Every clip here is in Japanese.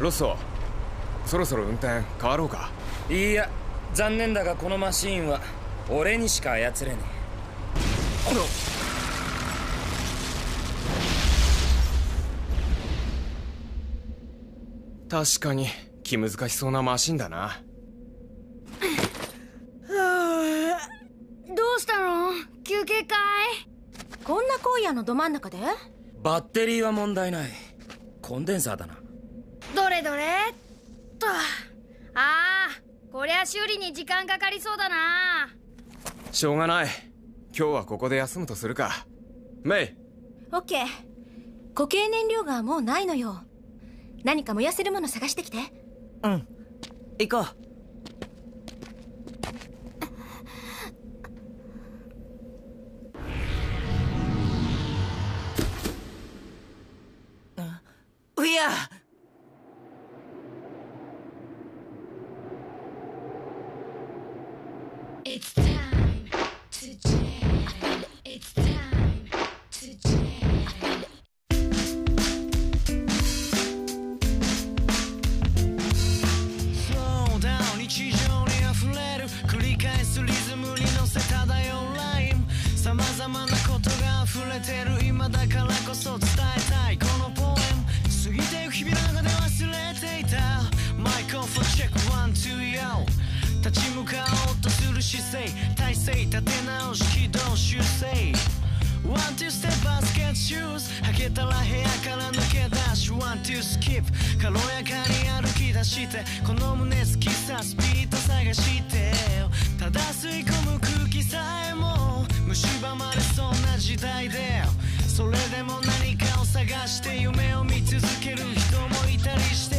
ロッソ、そろそろ運転変わろうか。 いいや、残念だがこのマシーンは俺にしか操れねえ。 確かに気難しそうなマシンだな。 どうしたの？休憩会？ こんな荒野のど真ん中で？ バッテリーは問題ない。コンデンサーだな。 どれどれっと。こりゃ修理に時間かかりそうだな。 しょうがない。今日はここで休むとするか。メイ。 オッケー。固形燃料がもうないのよ。何か燃やせるもの探してきて。 うん、行こう。ウィア様々なことが溢れてる今だからこそ伝えたいこのポエム。過ぎてゆく日々の中で忘れていたマイクロフォンチェックワンツーヨー。立ち向かおうとする姿勢、体勢立て直し軌道修正。ワンツーステップバスケットシューズ履けたら部屋から抜け出しワンツースキップ軽やかに歩き出してこの胸好きさスピード探してただ吸い込む空気さえも蝕まれそうな時代でそれでも何かを探して夢を見続ける人もいたりして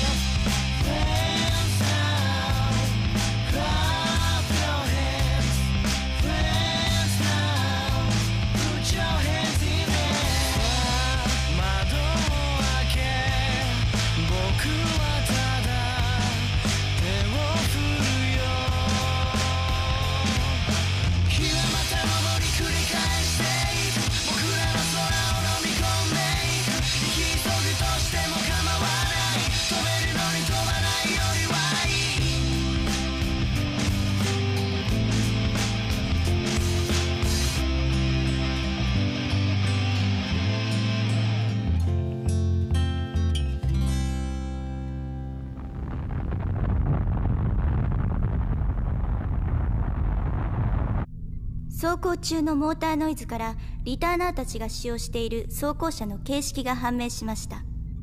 走行中のモーターノイズからリターナーたちが使用している装甲車の形式が判明しました。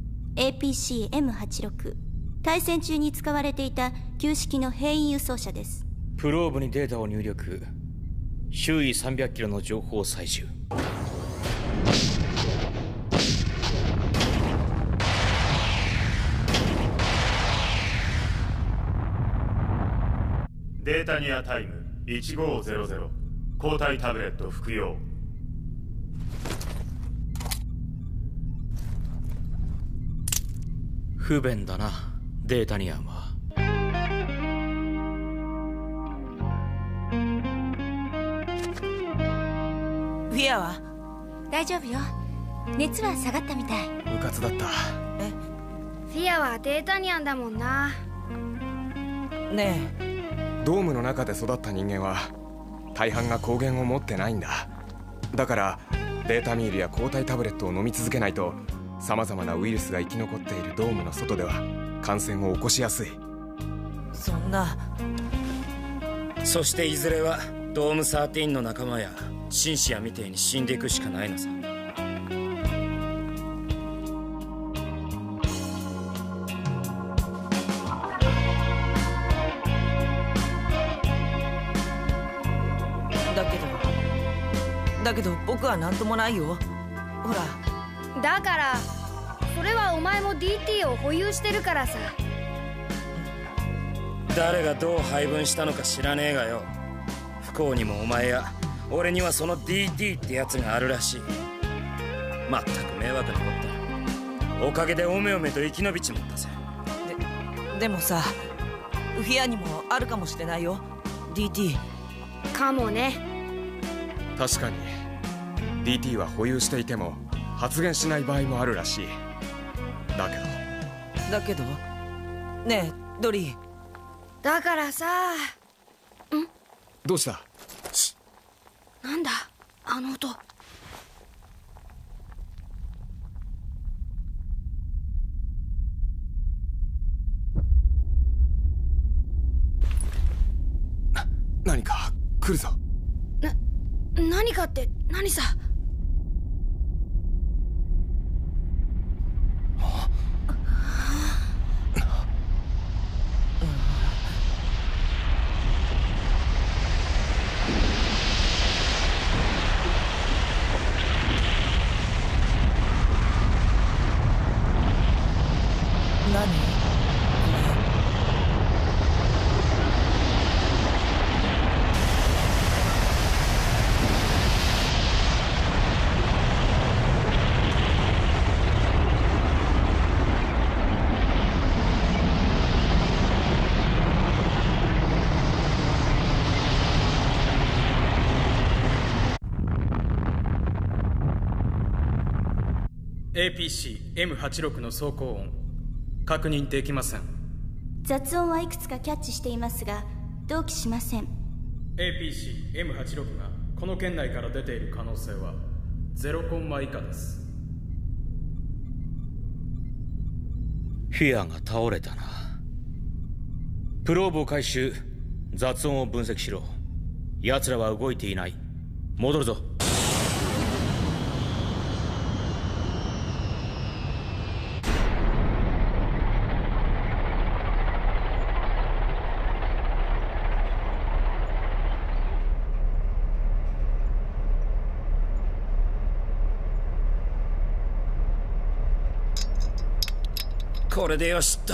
APC-M86 対戦中に使われていた旧式の兵員輸送車です。 プローブにデータを入力、周囲300キロの情報を採集。 データニアタイム1500、交代タブレット服用。 不便だな、データニアンは。 ウィアは大丈夫よ。熱は下がったみたい。 部活だった。 フィアはデータニアンだもんな。 ねえ、ドームの中で育った人間は大半が抗原を持ってないんだ。だからデータミールや抗体タブレットを飲み続けないと様々なウイルスが生き残っているドームの外では感染を起こしやすい。 そんな。 そしていずれはドーム13の仲間やシンシアみてえに死んでいくしかないのさ。 だけど僕は何ともないよ。ほら。 だからそれはお前も DT を保有してるからさ。 誰がどう配分したのか知らねえがよ、不幸にもお前や俺にはその DT ってやつがあるらしい。まったく迷惑なこった。おかげでおめおめと生き延びちまったぜ。 でもさ、ウフィアにもあるかもしれないよ DT。 かもね。 確かに DT は保有していても発現しない場合もあるらしい。だけどだけどねえドリー、 だからさ。 どうした？ なんだあの音。 何か来るぞ。 何かって何さ。 何？ APC-M86 の走行音確認できません。 雑音はいくつかキャッチしていますが同期しません。 APC-M86 がこの圏内から出ている可能性は0コンマ以下です。 フィアが倒れたな。プローブを回収、雑音を分析しろ。奴らは動いていない。戻るぞ。これでよしっ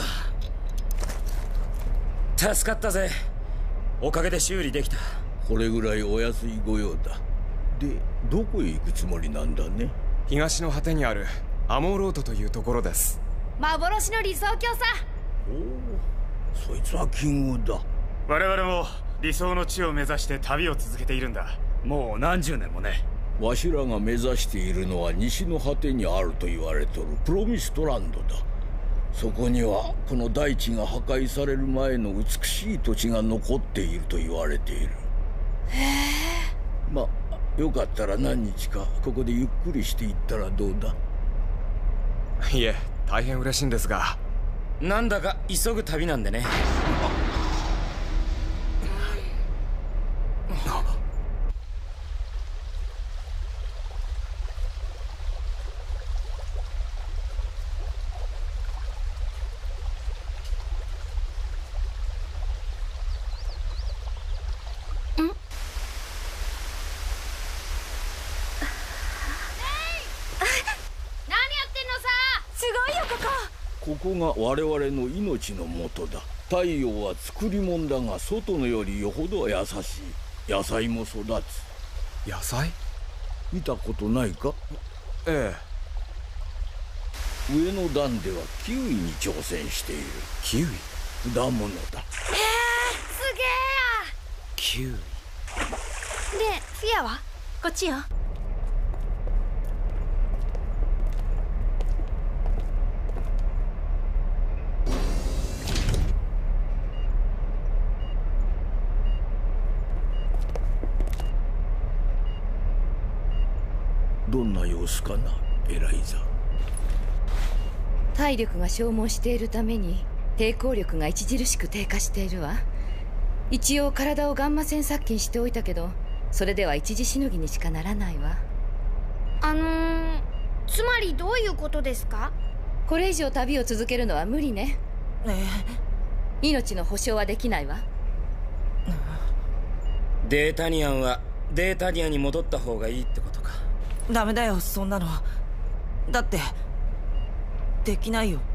と。助かったぜ。おかげで修理できた。 これぐらいお安い御用だ。で、どこへ行くつもりなんだね？ 東の果てにあるアモーロートというところです。 幻の理想郷さ。 おお、そいつはキングだ。 我々も理想の地を目指して旅を続けているんだ。 もう何十年もね。 わしらが目指しているのは西の果てにあると言われとるプロミストランドだ。そこにはこの大地が破壊される前の美しい土地が残っていると言われている。まあよかったら何日かここでゆっくりしていったらどうだ？ いえ、大変嬉しいんですが。 なんだか急ぐ旅なんでね。 ここが我々の命の元だ。太陽は作り物だが外のよりよほど優しい。野菜も育つ。 野菜？ 見たことないか？ ええ。上の段ではキウイに挑戦している。 キウイ？ 果物だ。 すげえや。 キウイで、 フィアは？ こっちよ。 どんな様子かな、エライザ。 体力が消耗しているために抵抗力が著しく低下しているわ。一応体をガンマ線殺菌しておいたけど、それでは一時しのぎにしかならないわ。 つまりどういうことですか？ これ以上旅を続けるのは無理ね。命の保証はできないわ。 データニアンはデータニアに戻った方がいいってことか。 ダメだよ、そんなの。だってできないよ。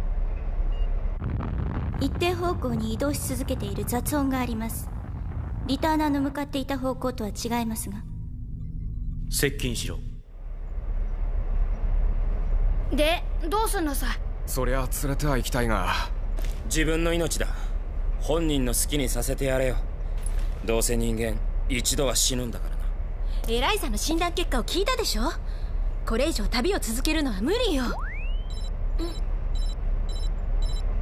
一定方向に移動し続けている雑音があります。リターナーの向かっていた方向とは違いますが。 接近しろ。 で、どうすんのさ？ そりゃ連れては行きたいが。 自分の命だ。本人の好きにさせてやれよ。どうせ人間一度は死ぬんだからな。 エライザの診断結果を聞いたでしょ？これ以上旅を続けるのは無理よ。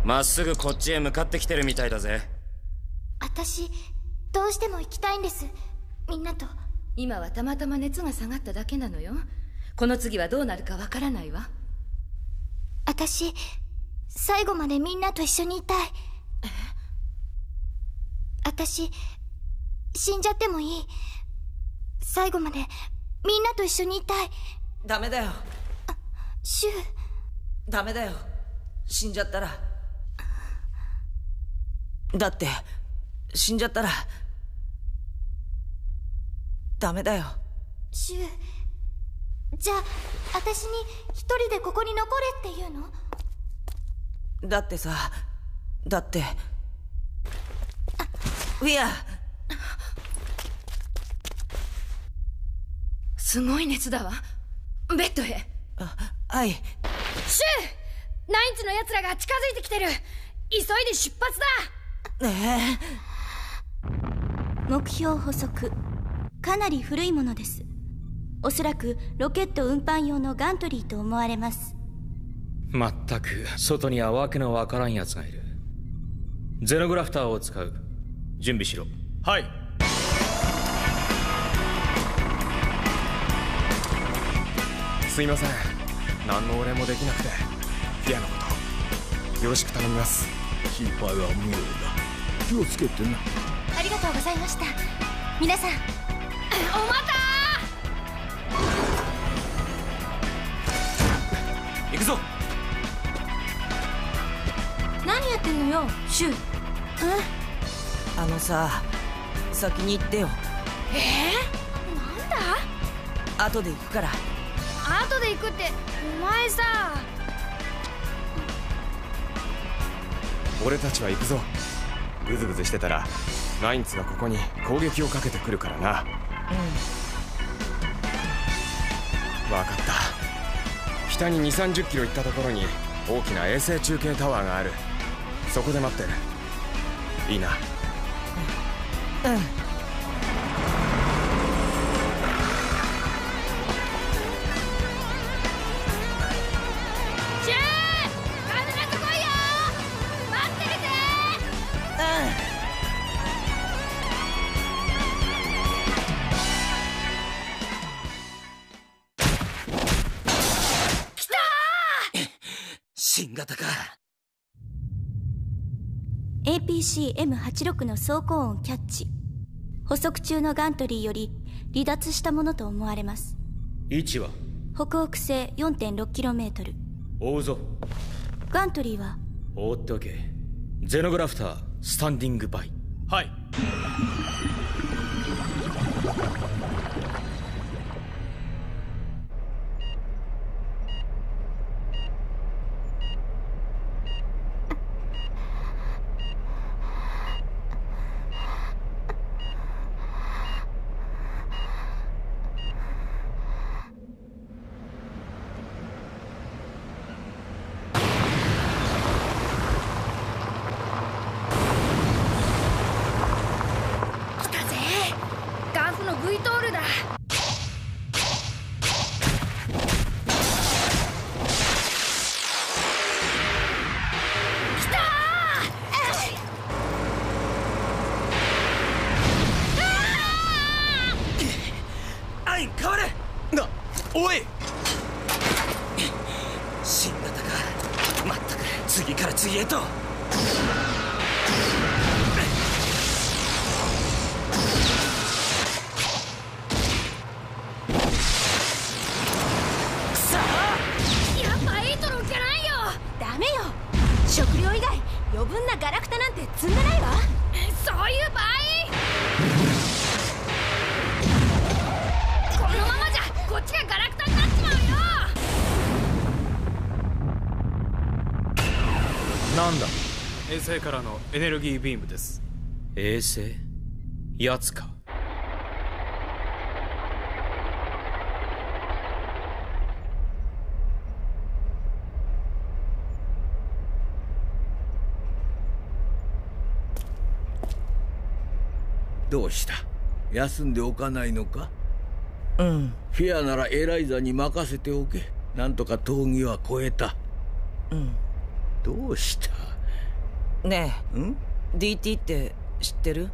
まっすぐこっちへ向かってきてるみたいだぜ。 私どうしても行きたいんです、みんなと。 今はたまたま熱が下がっただけなのよ。この次はどうなるかわからないわ。 私最後までみんなと一緒にいたい。私死んじゃってもいい。最後までみんなと一緒にいたい。 ダメだよ。 シュウ。 ダメだよ、死んじゃったら。だって死んじゃったらダメだよ。 シュウ、じゃあ私に一人でここに残れって言うの？ だってさ、だってウィア。 すごい熱だわ。ベッドへ。 はい。 シュウ、ナインツの奴らが近づいてきてる。急いで出発だ。 目標捕捉。かなり古いものです。おそらくロケット運搬用のガントリーと思われます。 まったく外にはわけのわからん奴がいる。ゼノグラフターを使う。準備しろ。 はい。 すいません、何のお礼もできなくて。フィアのことよろしく頼みます。 心配は無用だ。気をつけてな。 ありがとうございました。皆さん、 おまた行くぞ。 何やってんのよシュウ。 あのさ、先に行ってよ。 なんだ？ 後で行くから。 後で行くってお前さ。 俺たちは行くぞ。グズグズしてたらナインツがここに攻撃をかけてくるからな。分かった。北に2、30キロ行ったところに大きな衛星中継タワーがある。そこで待ってる。いいな。 シュウ、必ず来いよ。待ってるぜ。来たー。 新型か。 APC-M86 の走行音キャッチ。捕捉中のガントリーより離脱したものと思われます。 位置は北北西 4.6km。 追うぞ。 ガントリーは追っておけ。ゼノグラフタースタンディングバイ。 はい。 ガンフの V トールだ。来たー。アイン変われ。 おい。 新型か。まったく次から次へと。 食料以外余分なガラクタなんて積んでないわ。 そういう場合、このままじゃこっちがガラクタになっちまうよ。 なんだ？ 衛星からのエネルギービームです。 衛星？やつか。 どうした？休んでおかないのか？フィアならエライザに任せておけ。なんとか峠は越えた。どうした？ ねえ、DT って知ってる？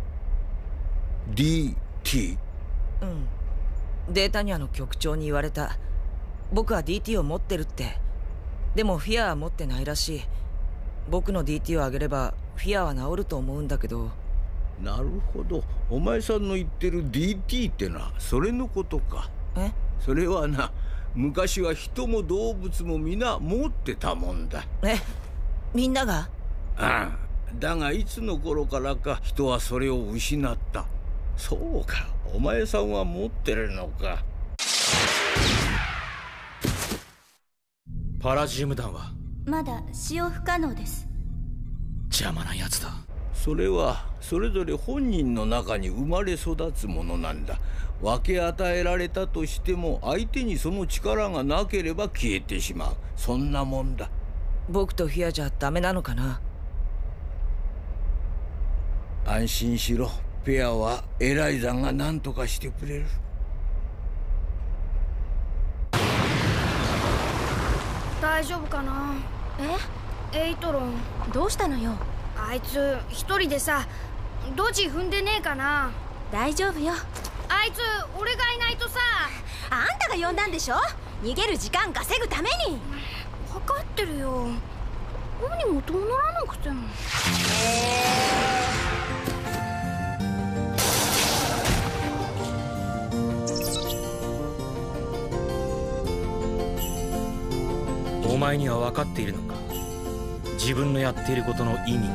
DT？ うん。データニアの局長に言われた。僕は DT を持ってるって。でもフィアは持ってないらしい。僕の DT をあげればフィアは治ると思うんだけど。 なるほど。お前さんの言ってる DT ってな、それのことか。 え？ それはな、昔は人も動物も皆持ってたもんだ。 え？みんなが？ ああ。だがいつの頃からか人はそれを失った。そうか、お前さんは持ってるのか。 パラジウム弾はまだ使用不可能です。 邪魔なやつだ。 それはそれぞれ本人の中に生まれ育つものなんだ。分け与えられたとしても相手にその力がなければ消えてしまう。そんなもんだ。 僕とフィアじゃダメなのかな？ 安心しろ。ペアはエライザが何とかしてくれる。 大丈夫かな。エイトロンどうしたのよ。 あいつ一人でさ、ドジ踏んでねえかな。 大丈夫よ。 あいつ俺がいないとさ。 あんたが呼んだんでしょ。逃げる時間稼ぐために。 分かってるよ。何もどうならなくても。 お前には分かっているのか、自分のやっていることの意味が。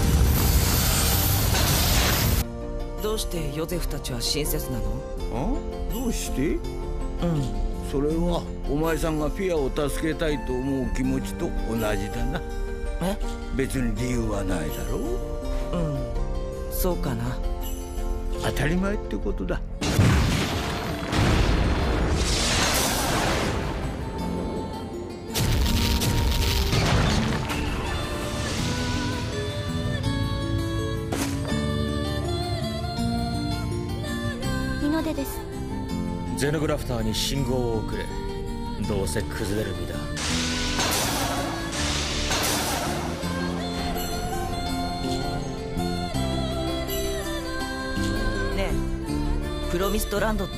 どうしてヨゼフたちは親切なの？ どうして？それはお前さんがフィアを助けたいと思う気持ちと同じだな。別に理由はないだろう。 そうかな。 当たり前ってことだ。 です。 ゼノグラフターに信号を送れ。どうせ崩れる身だ。 ねえ、プロミストランドって？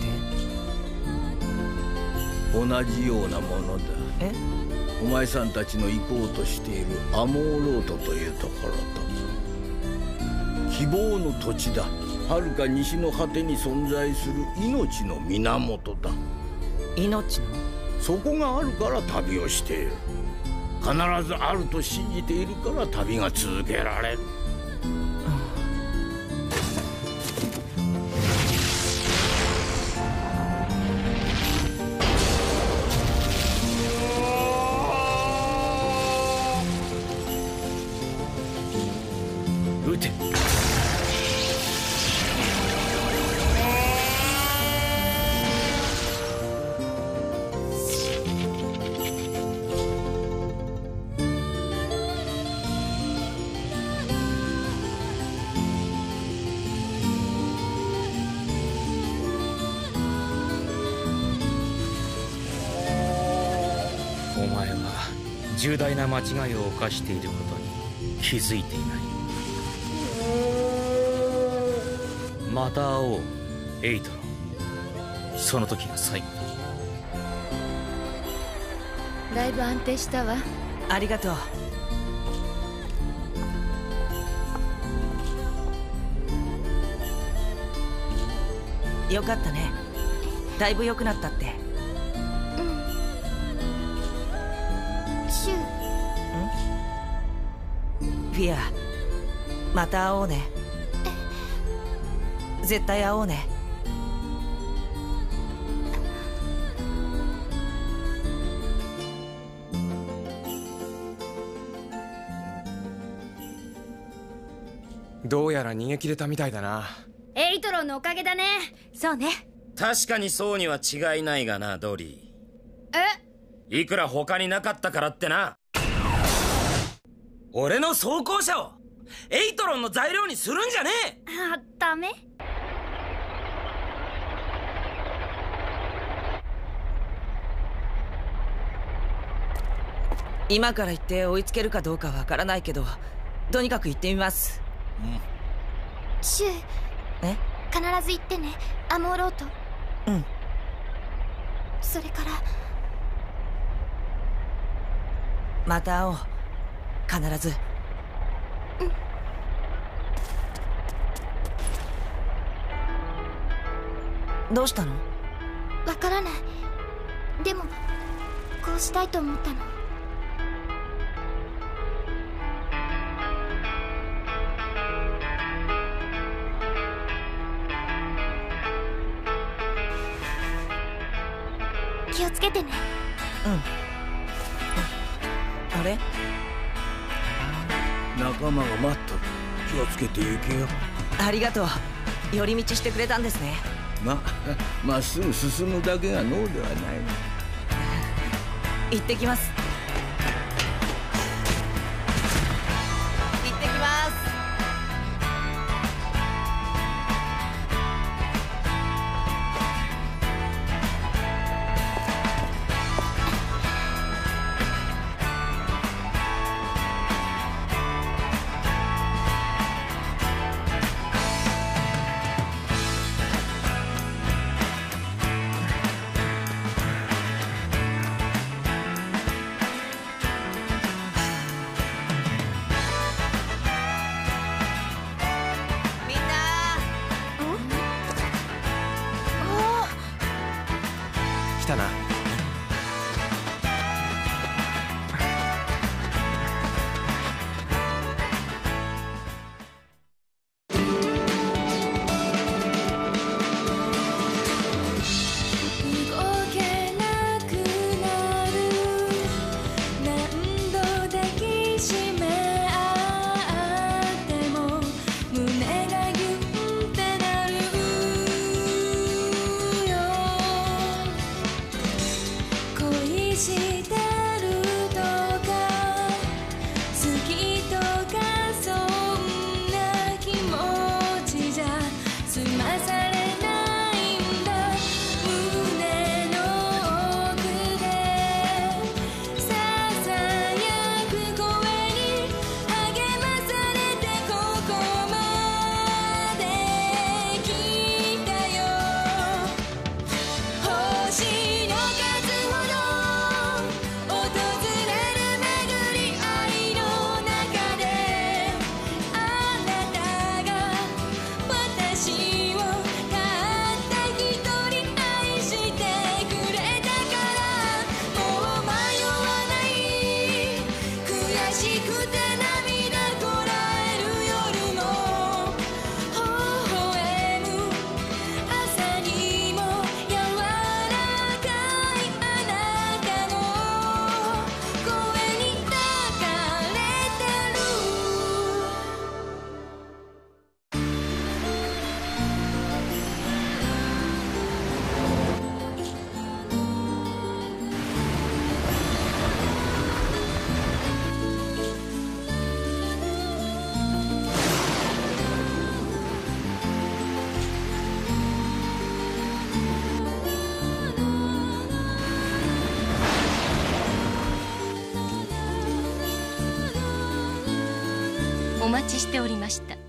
同じようなものだ。お前さんたちの行こうとしているアモーロートというところと。希望の土地だ。遥か西の果てに存在する命の源だ。 命の？ そこがあるから旅をしている。必ずあると信じているから旅が続けられる。 撃て。お前は重大な間違いを犯していることに気づいていない。また会おう、エイトロン。その時が最後だ。 だいぶ安定したわ。 ありがとう。よかったね。だいぶ良くなったって。 シュフィア、また会おうね。絶対会おうね。 どうやら逃げ切れたみたいだな。 エイトロンのおかげだね。 そうね。 確かにそうには違いないがな、ドリー。いくら他になかったからってな。俺の装甲車をエイトロンの材料にするんじゃねえ。 ダメ。 今から行って追いつけるかどうかわからないけど、 とにかく行ってみます。 シュウ、 え？ 必ず行ってね、アモーロート。 うん。 それからまた会おう、必ず。どうしたの？ わからない。でもこうしたいと思ったの。気をつけてね。 あれ？ 仲間が待っとる。気をつけて行けよ。 ありがとう。寄り道してくれたんですね。 まっすぐ進むだけが脳ではない。 行ってきます。行ってきます。 来たな。 お待ちしておりました。